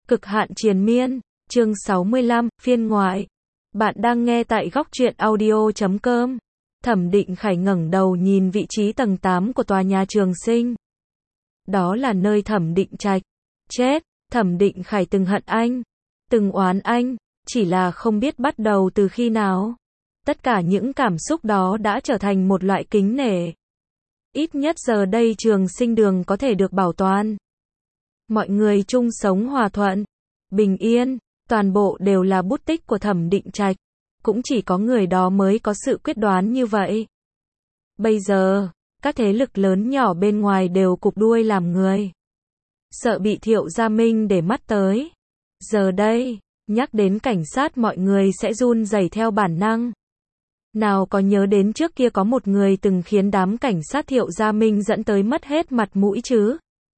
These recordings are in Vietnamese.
Cực hạn triền miên, chương 65, phiên ngoại. Bạn đang nghe tại góc truyện audio.com. Thẩm Định Khải ngẩng đầu nhìn vị trí tầng 8 của tòa nhà Trường Sinh. Đó là nơi Thẩm Định Trạch. Chết, Thẩm Định Khải từng hận anh, từng oán anh, chỉ là không biết bắt đầu từ khi nào. Tất cả những cảm xúc đó đã trở thành một loại kính nể. Ít nhất giờ đây Trường Sinh đường có thể được bảo toàn. Mọi người chung sống hòa thuận, bình yên, toàn bộ đều là bút tích của Thẩm Định Trạch. Cũng chỉ có người đó mới có sự quyết đoán như vậy. Bây giờ, các thế lực lớn nhỏ bên ngoài đều cụp đuôi làm người. Sợ bị Thiệu Gia Minh để mắt tới. Giờ đây, nhắc đến cảnh sát mọi người sẽ run rẩy theo bản năng. Nào có nhớ đến trước kia có một người từng khiến đám cảnh sát Thiệu Gia Minh dẫn tới mất hết mặt mũi chứ.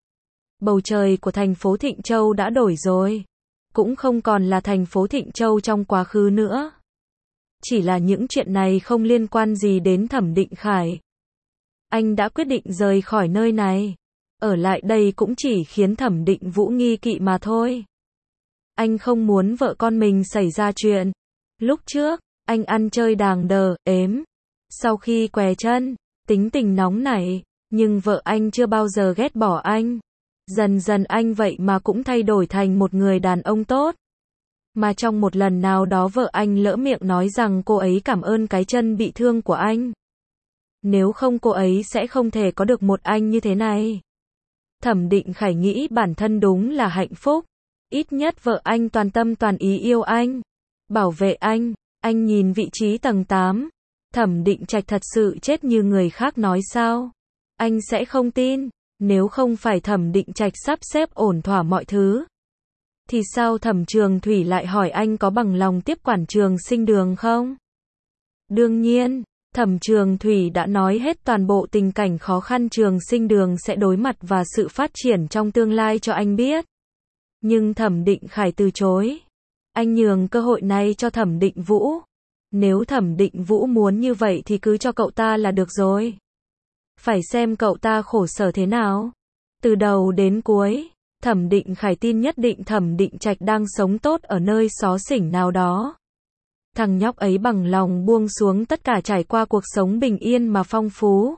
Bầu trời của thành phố Thịnh Châu đã đổi rồi. Cũng không còn là thành phố Thịnh Châu trong quá khứ nữa. Chỉ là những chuyện này không liên quan gì đến Thẩm Định Khải. Anh đã quyết định rời khỏi nơi này. Ở lại đây cũng chỉ khiến Thẩm Định Vũ nghi kỵ mà thôi. Anh không muốn vợ con mình xảy ra chuyện. Lúc trước, anh ăn chơi đàng đờ, ếm. Sau khi què chân, tính tình nóng nảy, nhưng vợ anh chưa bao giờ ghét bỏ anh. Dần dần anh vậy mà cũng thay đổi thành một người đàn ông tốt. Mà trong một lần nào đó vợ anh lỡ miệng nói rằng cô ấy cảm ơn cái chân bị thương của anh. Nếu không cô ấy sẽ không thể có được một anh như thế này. Thẩm Định Khải nghĩ bản thân đúng là hạnh phúc. Ít nhất vợ anh toàn tâm toàn ý yêu anh, bảo vệ anh. Anh nhìn vị trí tầng 8. Thẩm Định Trạch thật sự chết như người khác nói sao? Anh sẽ không tin. Nếu không phải Thẩm Định Trạch sắp xếp ổn thỏa mọi thứ, thì sao Thẩm Trường Thủy lại hỏi anh có bằng lòng tiếp quản Trường Sinh đường không? Đương nhiên, Thẩm Trường Thủy đã nói hết toàn bộ tình cảnh khó khăn Trường Sinh đường sẽ đối mặt và sự phát triển trong tương lai cho anh biết. Nhưng Thẩm Định Khải từ chối. Anh nhường cơ hội này cho Thẩm Định Vũ. Nếu Thẩm Định Vũ muốn như vậy thì cứ cho cậu ta là được rồi. Phải xem cậu ta khổ sở thế nào. Từ đầu đến cuối, Thẩm Định Khải tin nhất định Thẩm Định Trạch đang sống tốt ở nơi xó xỉnh nào đó. Thằng nhóc ấy bằng lòng buông xuống tất cả trải qua cuộc sống bình yên mà phong phú.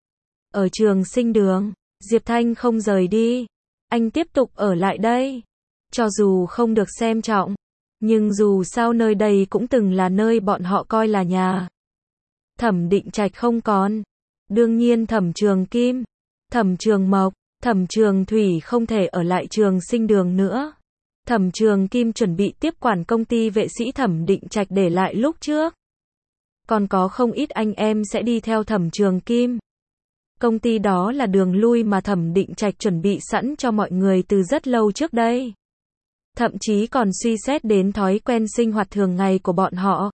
Ở Trường Sinh đường, Diệp Thanh không rời đi. Anh tiếp tục ở lại đây. Cho dù không được xem trọng, nhưng dù sao nơi đây cũng từng là nơi bọn họ coi là nhà. Thẩm Định Trạch không còn. Đương nhiên Thẩm Trường Kim, Thẩm Trường Mộc, Thẩm Trường Thủy không thể ở lại Trường Sinh đường nữa. Thẩm Trường Kim chuẩn bị tiếp quản công ty vệ sĩ Thẩm Định Trạch để lại lúc trước. Còn có không ít anh em sẽ đi theo Thẩm Trường Kim. Công ty đó là đường lui mà Thẩm Định Trạch chuẩn bị sẵn cho mọi người từ rất lâu trước đây. Thậm chí còn suy xét đến thói quen sinh hoạt thường ngày của bọn họ.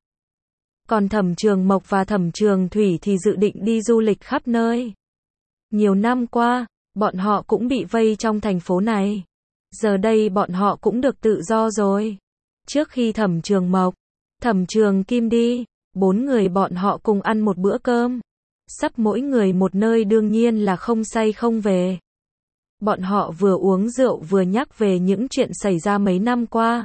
Còn Thẩm Trường Mộc và Thẩm Trường Thủy thì dự định đi du lịch khắp nơi. Nhiều năm qua, bọn họ cũng bị vây trong thành phố này. Giờ đây bọn họ cũng được tự do rồi. Trước khi Thẩm Trường Mộc, Thẩm Trường Kim đi, 4 người bọn họ cùng ăn một bữa cơm. Sắp mỗi người một nơi đương nhiên là không say không về. Bọn họ vừa uống rượu vừa nhắc về những chuyện xảy ra mấy năm qua.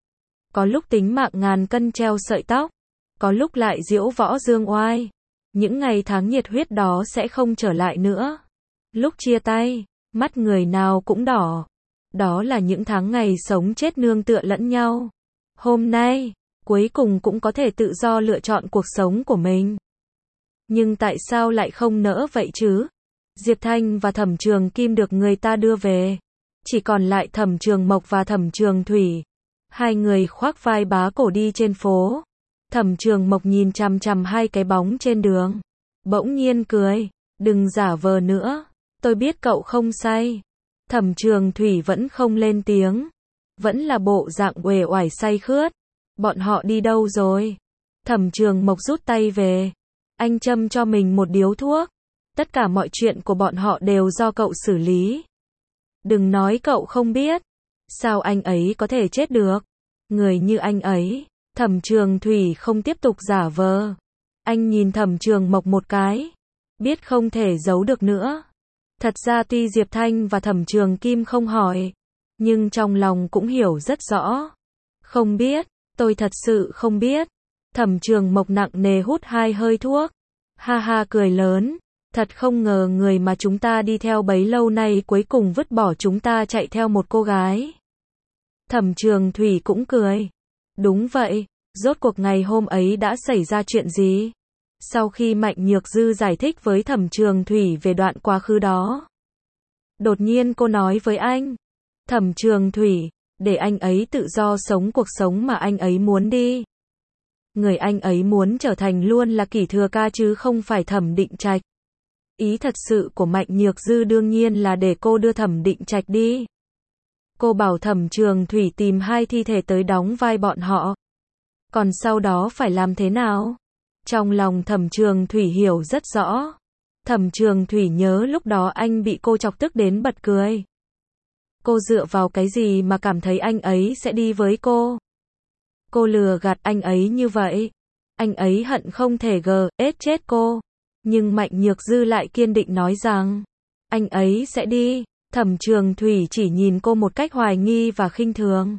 Có lúc tính mạng ngàn cân treo sợi tóc. Có lúc lại diễu võ dương oai. Những ngày tháng nhiệt huyết đó sẽ không trở lại nữa. Lúc chia tay, mắt người nào cũng đỏ. Đó là những tháng ngày sống chết nương tựa lẫn nhau. Hôm nay, cuối cùng cũng có thể tự do lựa chọn cuộc sống của mình. Nhưng tại sao lại không nỡ vậy chứ? Diệp Thanh và Thẩm Trường Kim được người ta đưa về. Chỉ còn lại Thẩm Trường Mộc và Thẩm Trường Thủy. Hai người khoác vai bá cổ đi trên phố. Thẩm Trường Mộc nhìn chằm chằm hai cái bóng trên đường. Bỗng nhiên cười. Đừng giả vờ nữa. Tôi biết cậu không say. Thẩm Trường Thủy vẫn không lên tiếng. Vẫn là bộ dạng uể oải say khướt. Bọn họ đi đâu rồi? Thẩm Trường Mộc rút tay về. Anh châm cho mình một điếu thuốc. Tất cả mọi chuyện của bọn họ đều do cậu xử lý. Đừng nói cậu không biết. Sao anh ấy có thể chết được? Người như anh ấy. Thẩm Trường Thủy không tiếp tục giả vờ. Anh nhìn Thẩm Trường Mộc một cái. Biết không thể giấu được nữa. Thật ra tuy Diệp Thanh và Thẩm Trường Kim không hỏi, nhưng trong lòng cũng hiểu rất rõ. Không biết, tôi thật sự không biết. Thẩm Trường Mộc nặng nề hút 2 hơi thuốc. Ha ha cười lớn. Thật không ngờ người mà chúng ta đi theo bấy lâu nay cuối cùng vứt bỏ chúng ta chạy theo một cô gái. Thẩm Trường Thủy cũng cười. Đúng vậy, rốt cuộc ngày hôm ấy đã xảy ra chuyện gì? Sau khi Mạnh Nhược Dư giải thích với Thẩm Trường Thủy về đoạn quá khứ đó, đột nhiên cô nói với anh, Thẩm Trường Thủy, để anh ấy tự do sống cuộc sống mà anh ấy muốn đi. Người anh ấy muốn trở thành luôn là Kỷ Thừa Ca chứ không phải Thẩm Định Trạch. Ý thật sự của Mạnh Nhược Dư đương nhiên là để cô đưa Thẩm Định Trạch đi. Cô bảo Thẩm Trường Thủy tìm 2 thi thể tới đóng vai bọn họ. Còn sau đó phải làm thế nào? Trong lòng Thẩm Trường Thủy hiểu rất rõ. Thẩm Trường Thủy nhớ lúc đó anh bị cô chọc tức đến bật cười. Cô dựa vào cái gì mà cảm thấy anh ấy sẽ đi với cô? Cô lừa gạt anh ấy như vậy. Anh ấy hận không thể chết cô. Nhưng Mạnh Nhược Dư lại kiên định nói rằng, anh ấy sẽ đi. Thẩm Trường Thủy chỉ nhìn cô một cách hoài nghi và khinh thường.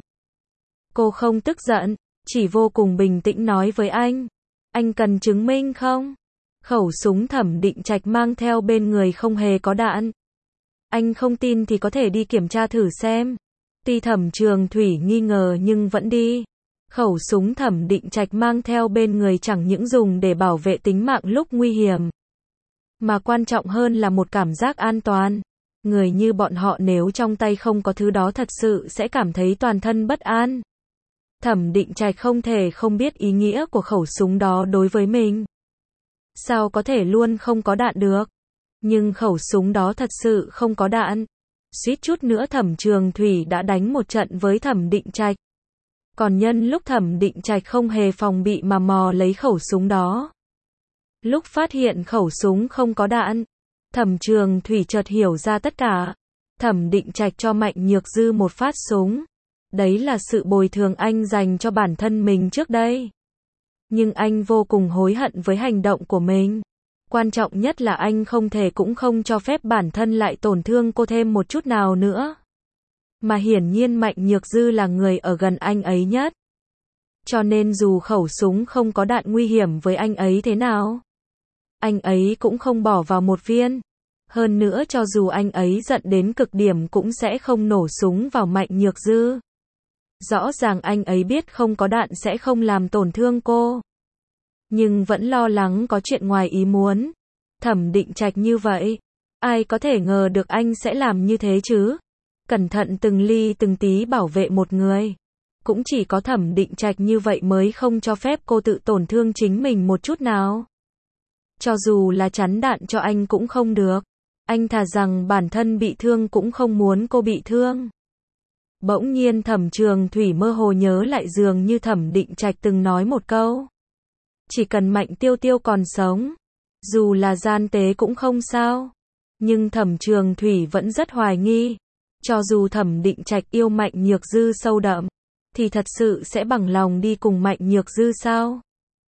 Cô không tức giận, chỉ vô cùng bình tĩnh nói với anh cần chứng minh không? Khẩu súng Thẩm Định Trạch mang theo bên người không hề có đạn. Anh không tin thì có thể đi kiểm tra thử xem. Tuy Thẩm Trường Thủy nghi ngờ nhưng vẫn đi. Khẩu súng Thẩm Định Trạch mang theo bên người chẳng những dùng để bảo vệ tính mạng lúc nguy hiểm, mà quan trọng hơn là một cảm giác an toàn. Người như bọn họ nếu trong tay không có thứ đó thật sự sẽ cảm thấy toàn thân bất an. Thẩm Định Trạch không thể không biết ý nghĩa của khẩu súng đó đối với mình. Sao có thể luôn không có đạn được? Nhưng khẩu súng đó thật sự không có đạn. Suýt chút nữa Thẩm Trường Thủy đã đánh một trận với Thẩm Định Trạch. Còn nhân lúc Thẩm Định Trạch không hề phòng bị mà mò lấy khẩu súng đó. Lúc phát hiện khẩu súng không có đạn, Thẩm Trường Thủy chợt hiểu ra tất cả. Thẩm Định Trạch cho Mạnh Nhược Dư một phát súng. Đấy là sự bồi thường anh dành cho bản thân mình trước đây. Nhưng anh vô cùng hối hận với hành động của mình. Quan trọng nhất là anh không thể cũng không cho phép bản thân lại tổn thương cô thêm một chút nào nữa. Mà hiển nhiên Mạnh Nhược Dư là người ở gần anh ấy nhất. Cho nên dù khẩu súng không có đạn nguy hiểm với anh ấy thế nào, anh ấy cũng không bỏ vào một viên. Hơn nữa cho dù anh ấy giận đến cực điểm cũng sẽ không nổ súng vào Mạnh Nhược Dư. Rõ ràng anh ấy biết không có đạn sẽ không làm tổn thương cô, nhưng vẫn lo lắng có chuyện ngoài ý muốn. Thẩm Định Trạch như vậy, ai có thể ngờ được anh sẽ làm như thế chứ? Cẩn thận từng ly từng tí bảo vệ một người. Cũng chỉ có Thẩm Định Trạch như vậy mới không cho phép cô tự tổn thương chính mình một chút nào. Cho dù là chắn đạn cho anh cũng không được. Anh thà rằng bản thân bị thương cũng không muốn cô bị thương. Bỗng nhiên Thẩm Trường Thủy mơ hồ nhớ lại dường như Thẩm Định Trạch từng nói một câu. Chỉ cần Mạnh Tiêu Tiêu còn sống, dù là gian tế cũng không sao. Nhưng Thẩm Trường Thủy vẫn rất hoài nghi. Cho dù Thẩm Định Trạch yêu Mạnh Nhược Dư sâu đậm, thì thật sự sẽ bằng lòng đi cùng Mạnh Nhược Dư sao?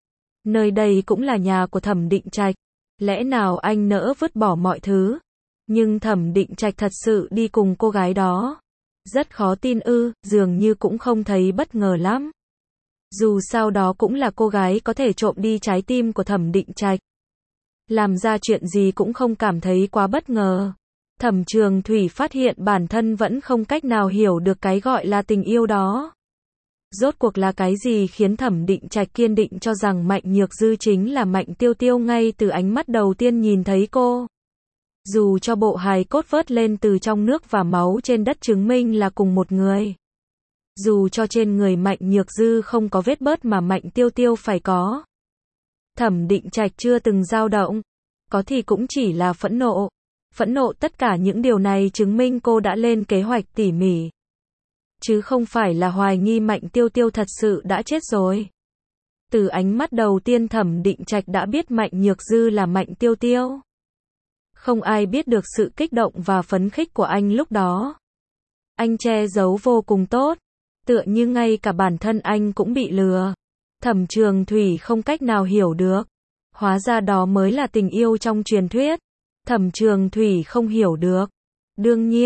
Nơi đây cũng là nhà của Thẩm Định Trạch. Lẽ nào anh nỡ vứt bỏ mọi thứ? Nhưng Thẩm Định Trạch thật sự đi cùng cô gái đó. Rất khó tin dường như cũng không thấy bất ngờ lắm. Dù sao đó cũng là cô gái có thể trộm đi trái tim của Thẩm Định Trạch. Làm ra chuyện gì cũng không cảm thấy quá bất ngờ. Thẩm Trường Thủy phát hiện bản thân vẫn không cách nào hiểu được cái gọi là tình yêu đó. Rốt cuộc là cái gì khiến Thẩm Định Trạch kiên định cho rằng Mạnh Nhược Dư chính là Mạnh Tiêu Tiêu ngay từ ánh mắt đầu tiên nhìn thấy cô. Dù cho bộ hài cốt vớt lên từ trong nước và máu trên đất chứng minh là cùng một người. Dù cho trên người Mạnh Nhược Dư không có vết bớt mà Mạnh Tiêu Tiêu phải có. Thẩm Định Trạch chưa từng dao động. Có thì cũng chỉ là phẫn nộ. Phẫn nộ tất cả những điều này chứng minh cô đã lên kế hoạch tỉ mỉ. Chứ không phải là hoài nghi Mạnh Tiêu Tiêu thật sự đã chết rồi. Từ ánh mắt đầu tiên Thẩm Định Trạch đã biết Mạnh Nhược Dư là Mạnh Tiêu Tiêu. Không ai biết được sự kích động và phấn khích của anh lúc đó. Anh che giấu vô cùng tốt. Tựa như ngay cả bản thân anh cũng bị lừa. Thẩm Trường Thủy không cách nào hiểu được. Hóa ra đó mới là tình yêu trong truyền thuyết. Thẩm Trường Thủy không hiểu được. Đương nhiên,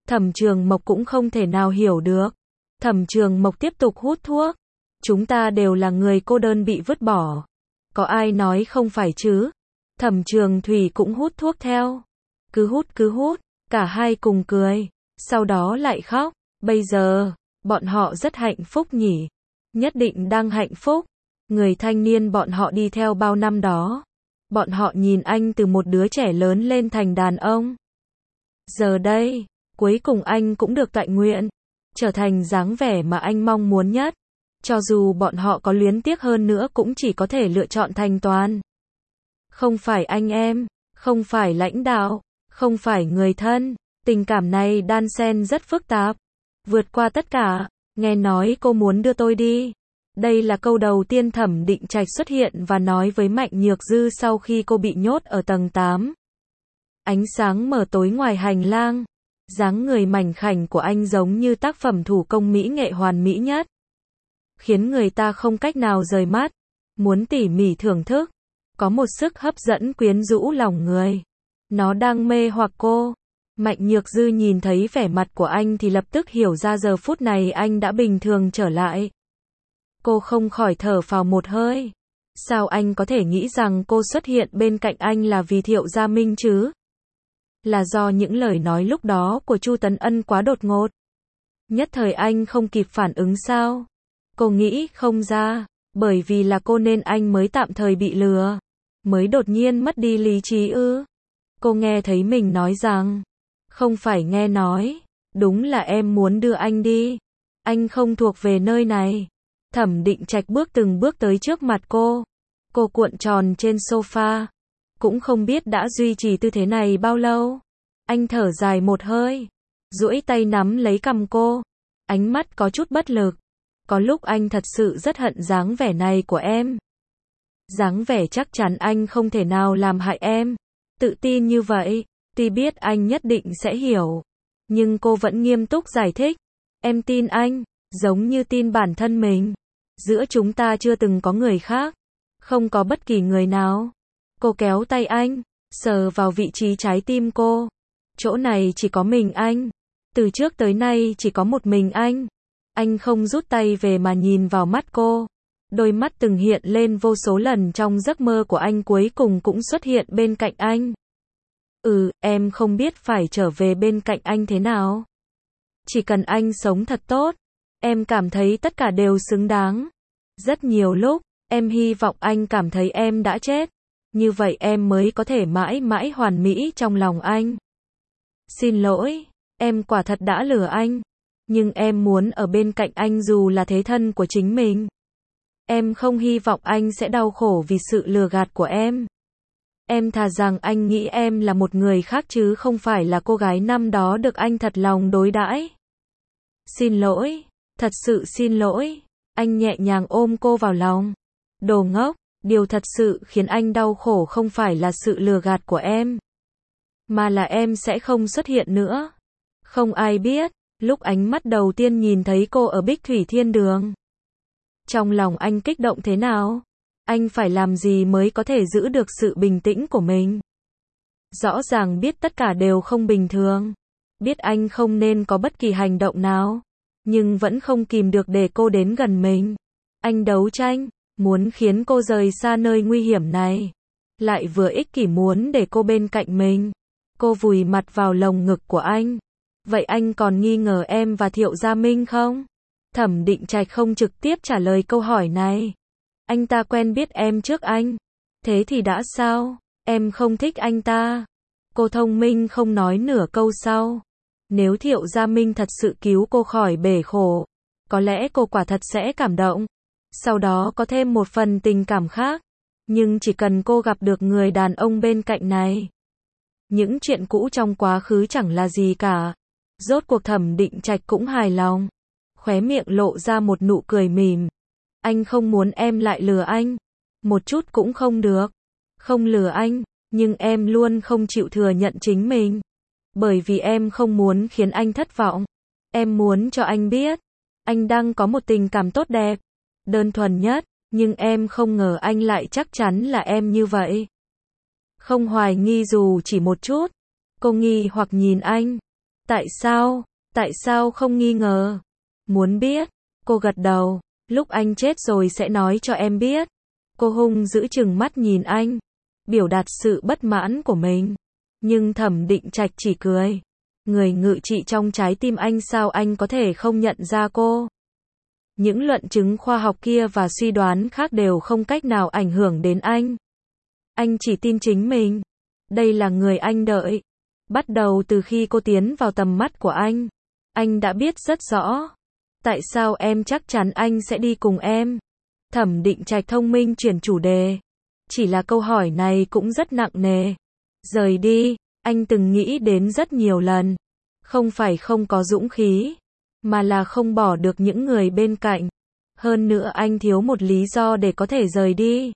Thẩm Trường Mộc cũng không thể nào hiểu được. Thẩm Trường Mộc tiếp tục hút thuốc. Chúng ta đều là người cô đơn bị vứt bỏ. Có ai nói không phải chứ? Thẩm Trường Thủy cũng hút thuốc theo. Cứ hút, cả hai cùng cười. Sau đó lại khóc. Bây giờ, bọn họ rất hạnh phúc nhỉ? Nhất định đang hạnh phúc. Người thanh niên bọn họ đi theo bao năm đó. Bọn họ nhìn anh từ một đứa trẻ lớn lên thành đàn ông. Giờ đây, cuối cùng anh cũng được tọa nguyện, trở thành dáng vẻ mà anh mong muốn nhất. Cho dù bọn họ có luyến tiếc hơn nữa cũng chỉ có thể lựa chọn thành toàn. Không phải anh em, không phải lãnh đạo, không phải người thân. Tình cảm này đan xen rất phức tạp. Vượt qua tất cả, nghe nói cô muốn đưa tôi đi. Đây là câu đầu tiên Thẩm Định Trạch xuất hiện và nói với Mạnh Nhược Dư sau khi cô bị nhốt ở tầng 8. Ánh sáng mờ tối ngoài hành lang. Dáng người mảnh khảnh của anh giống như tác phẩm thủ công mỹ nghệ hoàn mỹ nhất. Khiến người ta không cách nào rời mắt. Muốn tỉ mỉ thưởng thức. Có một sức hấp dẫn quyến rũ lòng người. Nó đang mê hoặc cô. Mạnh Nhược Dư nhìn thấy vẻ mặt của anh thì lập tức hiểu ra giờ phút này anh đã bình thường trở lại. Cô không khỏi thở phào một hơi. Sao anh có thể nghĩ rằng cô xuất hiện bên cạnh anh là vì Thiệu Gia Minh chứ? Là do những lời nói lúc đó của Chu Tấn Ân quá đột ngột. Nhất thời anh không kịp phản ứng sao? Cô nghĩ không ra, bởi vì là cô nên anh mới tạm thời bị lừa, mới đột nhiên mất đi lý trí ư? Cô nghe thấy mình nói rằng, không phải nghe nói, đúng là em muốn đưa anh đi. Anh không thuộc về nơi này. Thẩm Định Trạch bước từng bước tới trước mặt cô. Cô cuộn tròn trên sofa. Cũng không biết đã duy trì tư thế này bao lâu. Anh thở dài một hơi, duỗi tay nắm lấy cằm cô. Ánh mắt có chút bất lực. Có lúc anh thật sự rất hận dáng vẻ này của em. Dáng vẻ chắc chắn anh không thể nào làm hại em. Tự tin như vậy, tuy biết anh nhất định sẽ hiểu. Nhưng cô vẫn nghiêm túc giải thích. Em tin anh, giống như tin bản thân mình. Giữa chúng ta chưa từng có người khác. Không có bất kỳ người nào. Cô kéo tay anh, sờ vào vị trí trái tim cô. Chỗ này chỉ có mình anh. Từ trước tới nay chỉ có một mình anh. Anh không rút tay về mà nhìn vào mắt cô. Đôi mắt từng hiện lên vô số lần trong giấc mơ của anh cuối cùng cũng xuất hiện bên cạnh anh. Em không biết phải trở về bên cạnh anh thế nào. Chỉ cần anh sống thật tốt, em cảm thấy tất cả đều xứng đáng. Rất nhiều lúc, em hy vọng anh cảm thấy em đã chết. Như vậy em mới có thể mãi mãi hoàn mỹ trong lòng anh. Xin lỗi, em quả thật đã lừa anh. Nhưng em muốn ở bên cạnh anh dù là thế thân của chính mình. Em không hy vọng anh sẽ đau khổ vì sự lừa gạt của em. Em thà rằng anh nghĩ em là một người khác chứ không phải là cô gái năm đó được anh thật lòng đối đãi. Xin lỗi, thật sự xin lỗi. Anh nhẹ nhàng ôm cô vào lòng. Đồ ngốc, điều thật sự khiến anh đau khổ không phải là sự lừa gạt của em, mà là em sẽ không xuất hiện nữa. Không ai biết, lúc ánh mắt đầu tiên nhìn thấy cô ở Bích Thủy Thiên Đường. Trong lòng anh kích động thế nào? Anh phải làm gì mới có thể giữ được sự bình tĩnh của mình? Rõ ràng biết tất cả đều không bình thường. Biết anh không nên có bất kỳ hành động nào. Nhưng vẫn không kìm được để cô đến gần mình. Anh đấu tranh, muốn khiến cô rời xa nơi nguy hiểm này. Lại vừa ích kỷ muốn để cô bên cạnh mình. Cô vùi mặt vào lồng ngực của anh. Vậy anh còn nghi ngờ em và Thiệu Gia Minh không? Thẩm Định Trạch không trực tiếp trả lời câu hỏi này. Anh ta quen biết em trước anh. Thế thì đã sao? Em không thích anh ta. Cô thông minh không nói nửa câu sau. Nếu Thiệu Gia Minh thật sự cứu cô khỏi bể khổ, có lẽ cô quả thật sẽ cảm động. Sau đó có thêm một phần tình cảm khác. Nhưng chỉ cần cô gặp được người đàn ông bên cạnh này, những chuyện cũ trong quá khứ chẳng là gì cả. Rốt cuộc Thẩm Định Trạch cũng hài lòng. Khóe miệng lộ ra một nụ cười mỉm. Anh không muốn em lại lừa anh. Một chút cũng không được. Không lừa anh, nhưng em luôn không chịu thừa nhận chính mình. Bởi vì em không muốn khiến anh thất vọng. Em muốn cho anh biết, anh đang có một tình cảm tốt đẹp, đơn thuần nhất, nhưng em không ngờ anh lại chắc chắn là em như vậy. Không hoài nghi dù chỉ một chút. Cô nghi hoặc nhìn anh. Tại sao? Tại sao không nghi ngờ? Muốn biết? Cô gật đầu. Lúc anh chết rồi sẽ nói cho em biết. Cô hung dữ trừng mắt nhìn anh, biểu đạt sự bất mãn của mình. Nhưng Thẩm Định Trạch chỉ cười. Người ngự trị trong trái tim anh, sao anh có thể không nhận ra cô? Những luận chứng khoa học kia và suy đoán khác đều không cách nào ảnh hưởng đến anh. Anh chỉ tin chính mình. Đây là người anh đợi. Bắt đầu từ khi cô tiến vào tầm mắt của anh đã biết rất rõ. Tại sao em chắc chắn anh sẽ đi cùng em? Thẩm Định Trạch thông minh chuyển chủ đề. Chỉ là câu hỏi này cũng rất nặng nề. Rời đi, anh từng nghĩ đến rất nhiều lần. Không phải không có dũng khí, mà là không bỏ được những người bên cạnh. Hơn nữa anh thiếu một lý do để có thể rời đi.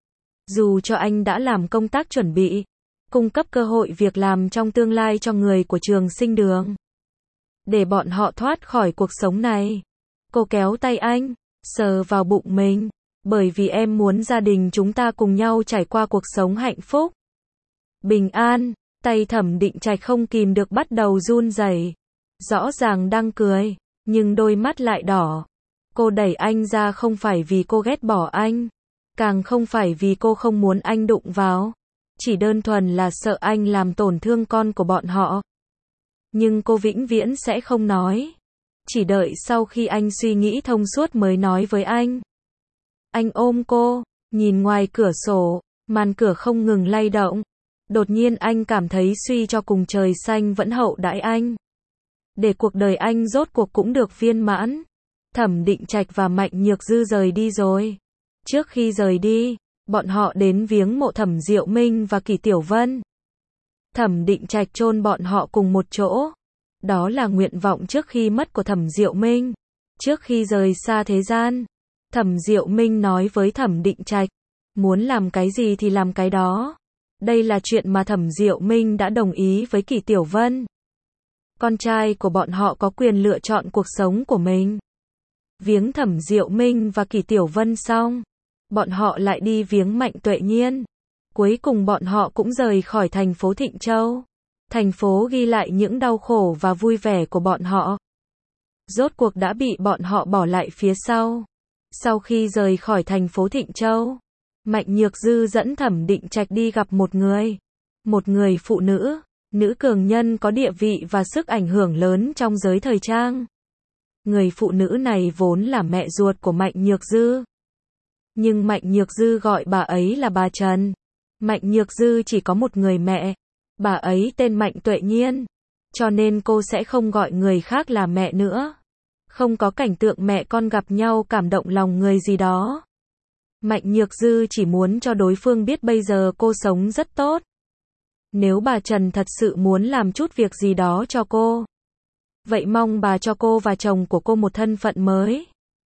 Dù cho anh đã làm công tác chuẩn bị, cung cấp cơ hội việc làm trong tương lai cho người của Trường Sinh Đường, để bọn họ thoát khỏi cuộc sống này. Cô kéo tay anh, sờ vào bụng mình. Bởi vì em muốn gia đình chúng ta cùng nhau trải qua cuộc sống hạnh phúc, bình an. Tay Thẩm Định Trạch không kìm được bắt đầu run rẩy. Rõ ràng đang cười, nhưng đôi mắt lại đỏ. Cô đẩy anh ra không phải vì cô ghét bỏ anh, càng không phải vì cô không muốn anh đụng vào. Chỉ đơn thuần là sợ anh làm tổn thương con của bọn họ. Nhưng cô vĩnh viễn sẽ không nói. Chỉ đợi sau khi anh suy nghĩ thông suốt mới nói với anh. Anh ôm cô, nhìn ngoài cửa sổ, màn cửa không ngừng lay động. Đột nhiên anh cảm thấy suy cho cùng trời xanh vẫn hậu đãi anh. Để cuộc đời anh rốt cuộc cũng được viên mãn. Thẩm Định Trạch và Mạnh Nhược Dư rời đi rồi. Trước khi rời đi, bọn họ đến viếng mộ Thẩm Diệu Minh và Kỷ Tiểu Vân. Thẩm Định Trạch chôn bọn họ cùng một chỗ. Đó là nguyện vọng trước khi mất của Thẩm Diệu Minh. Trước khi rời xa thế gian, Thẩm Diệu Minh nói với Thẩm Định Trạch, muốn làm cái gì thì làm cái đó. Đây là chuyện mà Thẩm Diệu Minh đã đồng ý với Kỷ Tiểu Vân. Con trai của bọn họ có quyền lựa chọn cuộc sống của mình. Viếng Thẩm Diệu Minh và Kỷ Tiểu Vân xong, bọn họ lại đi viếng Mạnh Tuệ Nhiên. Cuối cùng bọn họ cũng rời khỏi thành phố Thịnh Châu. Thành phố ghi lại những đau khổ và vui vẻ của bọn họ. Rốt cuộc đã bị bọn họ bỏ lại phía sau. Sau khi rời khỏi thành phố Thịnh Châu, Mạnh Nhược Dư dẫn Thẩm Định Trạch đi gặp một người phụ nữ, nữ cường nhân có địa vị và sức ảnh hưởng lớn trong giới thời trang. Người phụ nữ này vốn là mẹ ruột của Mạnh Nhược Dư. Nhưng Mạnh Nhược Dư gọi bà ấy là bà Trần. Mạnh Nhược Dư chỉ có một người mẹ, bà ấy tên Mạnh Tuệ Nhiên, cho nên cô sẽ không gọi người khác là mẹ nữa. Không có cảnh tượng mẹ con gặp nhau cảm động lòng người gì đó. Mạnh Nhược Dư chỉ muốn cho đối phương biết bây giờ cô sống rất tốt. Nếu bà Trần thật sự muốn làm chút việc gì đó cho cô, vậy mong bà cho cô và chồng của cô một thân phận mới.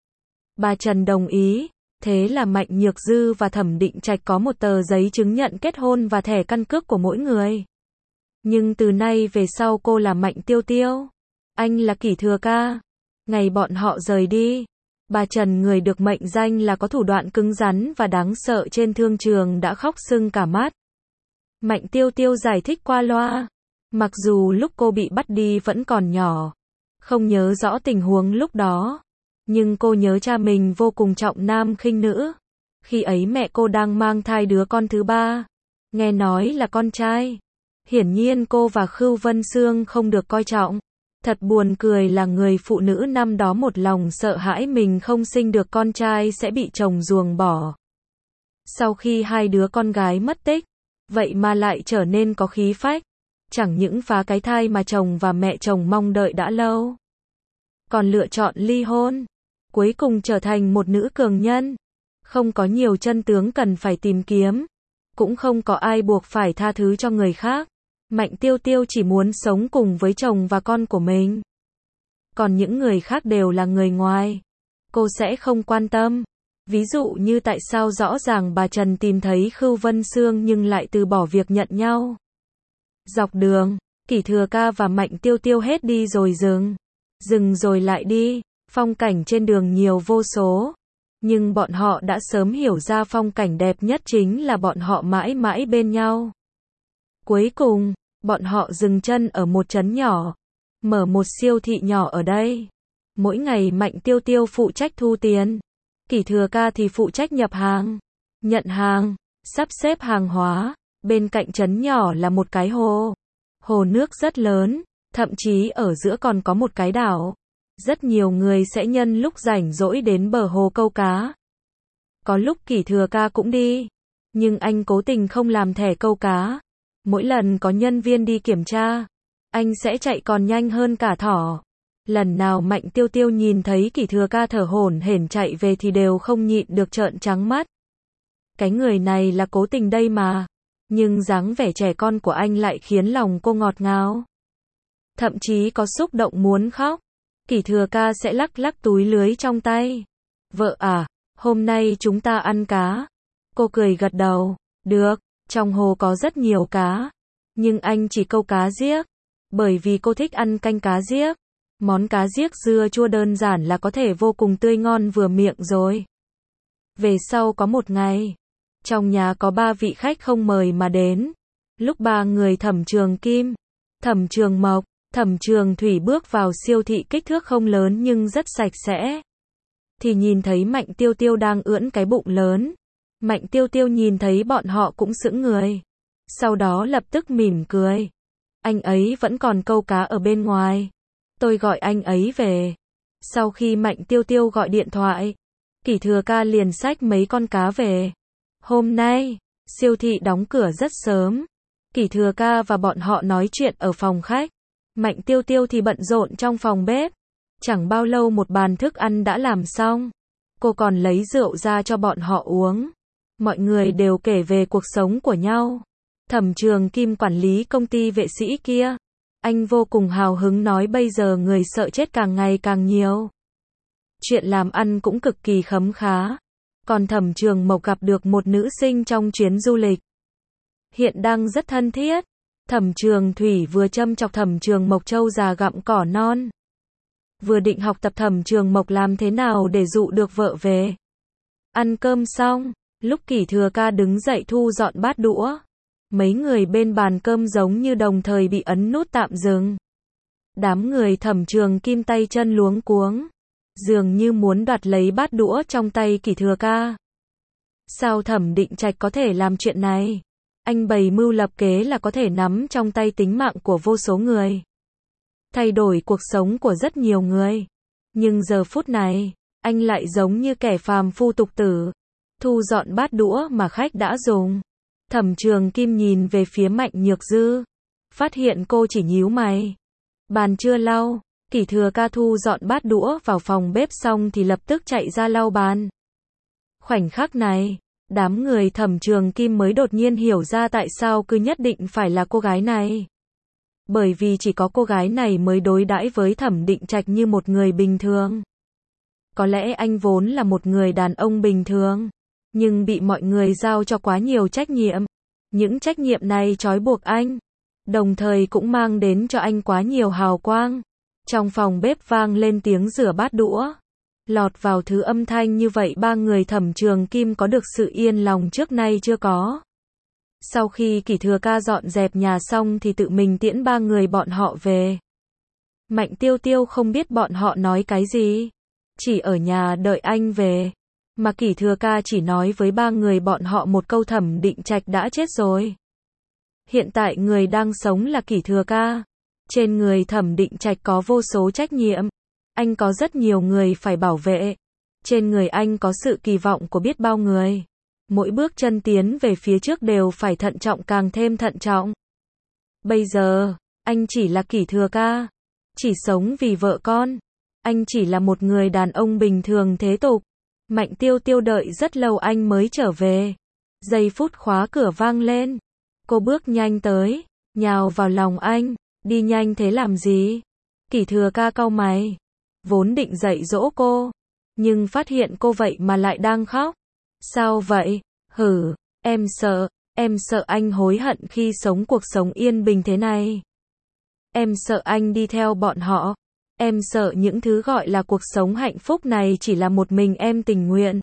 Bà Trần đồng ý, thế là Mạnh Nhược Dư và Thẩm Định Trạch có một tờ giấy chứng nhận kết hôn và thẻ căn cước của mỗi người. Nhưng từ nay về sau cô là Mạnh Tiêu Tiêu, anh là Kỷ Thừa Ca. Ngày bọn họ rời đi, bà Trần, người được mệnh danh là có thủ đoạn cứng rắn và đáng sợ trên thương trường, đã khóc sưng cả mắt. Mạnh Tiêu Tiêu giải thích qua loa. Mặc dù lúc cô bị bắt đi vẫn còn nhỏ, không nhớ rõ tình huống lúc đó, nhưng cô nhớ cha mình vô cùng trọng nam khinh nữ. Khi ấy mẹ cô đang mang thai đứa con thứ ba, nghe nói là con trai. Hiển nhiên cô và Khưu Vân Sương không được coi trọng. Thật buồn cười là người phụ nữ năm đó một lòng sợ hãi mình không sinh được con trai sẽ bị chồng ruồng bỏ. Sau khi hai đứa con gái mất tích, vậy mà lại trở nên có khí phách. Chẳng những phá cái thai mà chồng và mẹ chồng mong đợi đã lâu, còn lựa chọn ly hôn. Cuối cùng trở thành một nữ cường nhân. Không có nhiều chân tướng cần phải tìm kiếm, cũng không có ai buộc phải tha thứ cho người khác. Mạnh Tiêu Tiêu chỉ muốn sống cùng với chồng và con của mình. Còn những người khác đều là người ngoài, cô sẽ không quan tâm. Ví dụ như tại sao rõ ràng bà Trần tìm thấy Khưu Vân Sương nhưng lại từ bỏ việc nhận nhau. Dọc đường, Kỷ Thừa Ca và Mạnh Tiêu Tiêu hết đi rồi dừng rồi lại đi. Phong cảnh trên đường nhiều vô số, nhưng bọn họ đã sớm hiểu ra phong cảnh đẹp nhất chính là bọn họ mãi mãi bên nhau. Cuối cùng, bọn họ dừng chân ở một trấn nhỏ. mở một siêu thị nhỏ ở đây. Mỗi ngày Mạnh Tiêu Tiêu phụ trách thu tiền. Kỷ Thừa Ca thì phụ trách nhập hàng, nhận hàng, sắp xếp hàng hóa. Bên cạnh trấn nhỏ là một cái hồ. Hồ nước rất lớn, thậm chí ở giữa còn có một cái đảo. Rất nhiều người sẽ nhân lúc rảnh rỗi đến bờ hồ câu cá. Có lúc Kỷ Thừa Ca cũng đi, nhưng anh cố tình không làm thẻ câu cá. Mỗi lần có nhân viên đi kiểm tra, anh sẽ chạy còn nhanh hơn cả thỏ. Lần nào Mạnh Tiêu Tiêu nhìn thấy Kỷ Thừa Ca thở hổn hển chạy về thì đều không nhịn được trợn trắng mắt. Cái người này là cố tình đây mà, nhưng dáng vẻ trẻ con của anh lại khiến lòng cô ngọt ngào. Thậm chí có xúc động muốn khóc. Kỷ Thừa Ca sẽ lắc lắc túi lưới trong tay. Vợ à, hôm nay chúng ta ăn cá. Cô cười gật đầu. Được, trong hồ có rất nhiều cá. Nhưng anh chỉ câu cá giếc. Bởi vì cô thích ăn canh cá giếc. Món cá giếc dưa chua đơn giản là có thể vô cùng tươi ngon vừa miệng rồi. Về sau có một ngày, trong nhà có 3 vị khách không mời mà đến. Lúc 3 người Thẩm Trường Kim, Thẩm Trường Mộc, Thẩm Trường Thủy bước vào siêu thị kích thước không lớn nhưng rất sạch sẽ. Thì nhìn thấy Mạnh Tiêu Tiêu đang ưỡn cái bụng lớn. Mạnh Tiêu Tiêu nhìn thấy bọn họ cũng sững người. Sau đó lập tức mỉm cười. Anh ấy vẫn còn câu cá ở bên ngoài. Tôi gọi anh ấy về. Sau khi Mạnh Tiêu Tiêu gọi điện thoại, Kỷ Thừa Ca liền xách mấy con cá về. Hôm nay, siêu thị đóng cửa rất sớm. Kỷ Thừa Ca và bọn họ nói chuyện ở phòng khách. Mạnh Tiêu Tiêu thì bận rộn trong phòng bếp. Chẳng bao lâu một bàn thức ăn đã làm xong. Cô còn lấy rượu ra cho bọn họ uống. Mọi người đều kể về cuộc sống của nhau. Thẩm Trường Kim quản lý công ty vệ sĩ kia. Anh vô cùng hào hứng nói bây giờ người sợ chết càng ngày càng nhiều. Chuyện làm ăn cũng cực kỳ khấm khá. Còn Thẩm Trường Mộc gặp được một nữ sinh trong chuyến du lịch. Hiện đang rất thân thiết. Thẩm Trường Thủy vừa châm chọc Thẩm Trường Mộc trâu già gặm cỏ non. Vừa định học tập Thẩm Trường Mộc làm thế nào để dụ được vợ về. Ăn cơm xong, lúc Kỷ Thừa Ca đứng dậy thu dọn bát đũa. Mấy người bên bàn cơm giống như đồng thời bị ấn nút tạm dừng. Đám người Thẩm Trường Kim tay chân luống cuống. Dường như muốn đoạt lấy bát đũa trong tay Kỷ Thừa Ca. Sao Thẩm Định Trạch có thể làm chuyện này? Anh bày mưu lập kế là có thể nắm trong tay tính mạng của vô số người. Thay đổi cuộc sống của rất nhiều người. Nhưng giờ phút này, anh lại giống như kẻ phàm phu tục tử. Thu dọn bát đũa mà khách đã dùng. Thẩm Trường Kim nhìn về phía Mạnh Nhược Dư. Phát hiện cô chỉ nhíu mày. Bàn chưa lau, Kỷ Thừa Ca thu dọn bát đũa vào phòng bếp xong thì lập tức chạy ra lau bàn. Khoảnh khắc này, đám người Thẩm Trường Kim mới đột nhiên hiểu ra tại sao cứ nhất định phải là cô gái này. Bởi vì chỉ có cô gái này mới đối đãi với Thẩm Định Trạch như một người bình thường. Có lẽ anh vốn là một người đàn ông bình thường, nhưng bị mọi người giao cho quá nhiều trách nhiệm. Những trách nhiệm này trói buộc anh, đồng thời cũng mang đến cho anh quá nhiều hào quang. Trong phòng bếp vang lên tiếng rửa bát đũa. Lọt vào thứ âm thanh như vậy 3 người Thẩm Trường Kim có được sự yên lòng trước nay chưa có. Sau khi Kỷ Thừa Ca dọn dẹp nhà xong thì tự mình tiễn 3 người bọn họ về. Mạnh Tiêu Tiêu không biết bọn họ nói cái gì. Chỉ ở nhà đợi anh về. Mà Kỷ Thừa Ca chỉ nói với 3 người bọn họ một câu Thẩm Định Trạch đã chết rồi. Hiện tại người đang sống là Kỷ Thừa Ca. Trên người Thẩm Định Trạch có vô số trách nhiệm. Anh có rất nhiều người phải bảo vệ. Trên người anh có sự kỳ vọng của biết bao người. Mỗi bước chân tiến về phía trước đều phải thận trọng càng thêm thận trọng. Bây giờ, anh chỉ là Kỷ Thừa Ca. Chỉ sống vì vợ con. Anh chỉ là một người đàn ông bình thường thế tục. Mạnh Tiêu Tiêu đợi rất lâu anh mới trở về. Giây phút khóa cửa vang lên. Cô bước nhanh tới, nhào vào lòng anh. Đi nhanh thế làm gì? Kỷ Thừa Ca cau mày. Vốn định dạy dỗ cô, nhưng phát hiện cô vậy mà lại đang khóc. Sao vậy? Hử, em sợ anh hối hận khi sống cuộc sống yên bình thế này. Em sợ anh đi theo bọn họ. Em sợ những thứ gọi là cuộc sống hạnh phúc này chỉ là một mình em tình nguyện.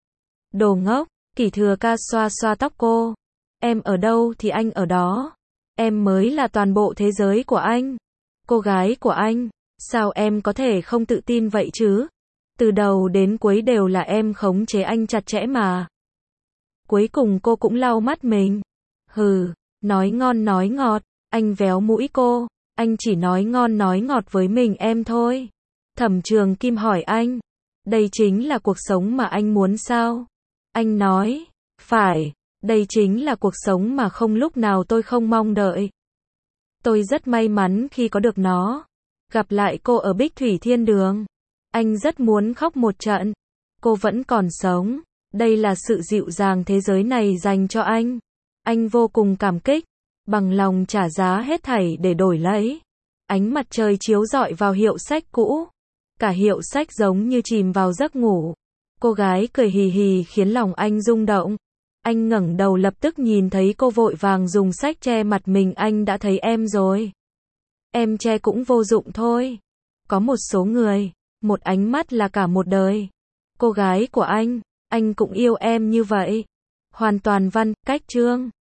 Đồ ngốc, Kỷ Thừa Ca xoa xoa tóc cô. Em ở đâu thì anh ở đó. Em mới là toàn bộ thế giới của anh. Cô gái của anh, sao em có thể không tự tin vậy chứ? Từ đầu đến cuối đều là em khống chế anh chặt chẽ mà. Cuối cùng cô cũng lau mắt mình. Hừ, nói ngon nói ngọt, anh véo mũi cô. Anh chỉ nói ngon nói ngọt với mình em thôi. Thẩm Trường Kim hỏi anh, đây chính là cuộc sống mà anh muốn sao? Anh nói, phải, đây chính là cuộc sống mà không lúc nào tôi không mong đợi. Tôi rất may mắn khi có được nó. Gặp lại cô ở Bích Thủy Thiên Đường. Anh rất muốn khóc một trận. Cô vẫn còn sống. Đây là sự dịu dàng thế giới này dành cho anh. Anh vô cùng cảm kích. Bằng lòng trả giá hết thảy để đổi lấy. Ánh mặt trời chiếu rọi vào hiệu sách cũ. Cả hiệu sách giống như chìm vào giấc ngủ. Cô gái cười hì hì khiến lòng anh rung động. Anh ngẩng đầu lập tức nhìn thấy cô vội vàng dùng sách che mặt mình. Anh đã thấy em rồi. Em che cũng vô dụng thôi. Có một số người, một ánh mắt là cả một đời. Cô gái của anh cũng yêu em như vậy. Hoàn toàn văn, cách chương.